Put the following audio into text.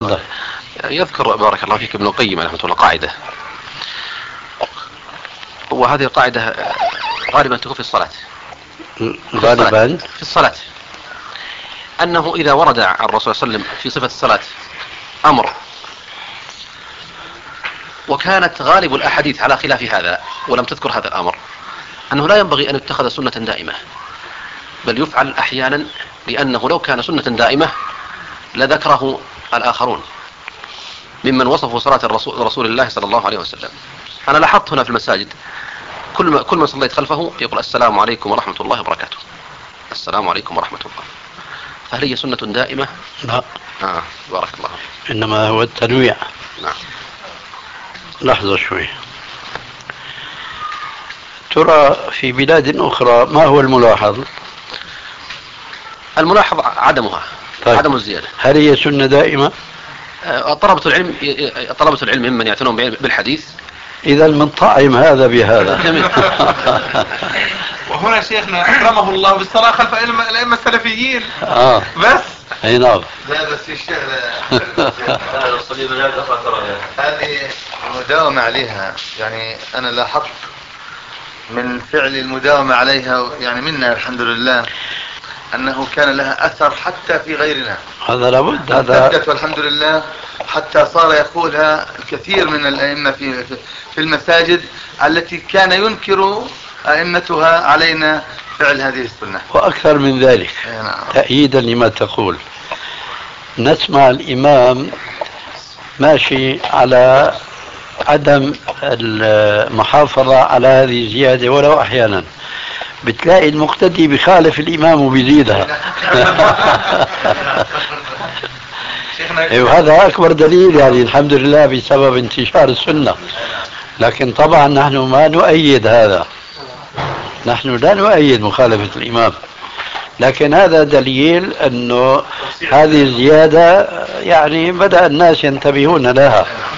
يذكر بارك الله فيك ابن القيم رحمه الله قاعدة، وهذه القاعدة غالبا تكون في الصلاة. غالبا في الصلاة أنه إذا ورد عن الرسول صلى الله عليه وسلم في صفة الصلاة أمر وكانت غالب الأحاديث على خلاف هذا ولم تذكر هذا الأمر، أنه لا ينبغي أن يتخذ سنة دائمة، بل يفعل أحيانا، لأنه لو كان سنة دائمة لذكره الآخرون ممن وصفوا صلاة رسول الله صلى الله عليه وسلم. أنا لاحظت هنا في المساجد كل من صليت خلفه يقول السلام عليكم ورحمة الله وبركاته، السلام عليكم ورحمة الله. فهل هي سنة دائمة؟ لا. بارك الله. إنما هو التنويع. نعم. لحظة شوي. ترى في بلاد أخرى ما هو الملاحظ؟ الملاحظ عدمها. طيب. عدم الزيادة. هل هي سنة دائمة؟ طلبة العلم ممن يعتنون بالحديث. إذا من طعم هذا بهذا. وهنا شيخنا أكرمه الله بالصلاة خلف الأئمة السلفيين. بس. أي نعم. لا بس الشغلة هذه المداومة عليها، يعني أنا لاحظت من فعل المداومة عليها يعني منا الحمد لله أنه كان لها أثر حتى في غيرنا. هذا لابد. هذا والحمد لله حتى صار يقولها الكثير من الأئمة في المساجد التي كان ينكر أئمتها علينا فعل هذه السنة. وأكثر من ذلك تأييدا لما تقول، نسمع الإمام ماشي على عدم المحافظة على هذه الزيادة ولو أحيانا، بتلاقي المقتدي بخالف الإمام وبيزيدها. وهذا أكبر دليل يعني الحمد لله بسبب انتشار السنة. لكن طبعا نحن ما نؤيد هذا، نحن لا نؤيد مخالفة الإمام، لكن هذا دليل أنه هذه الزيادة يعني بدأ الناس ينتبهون لها.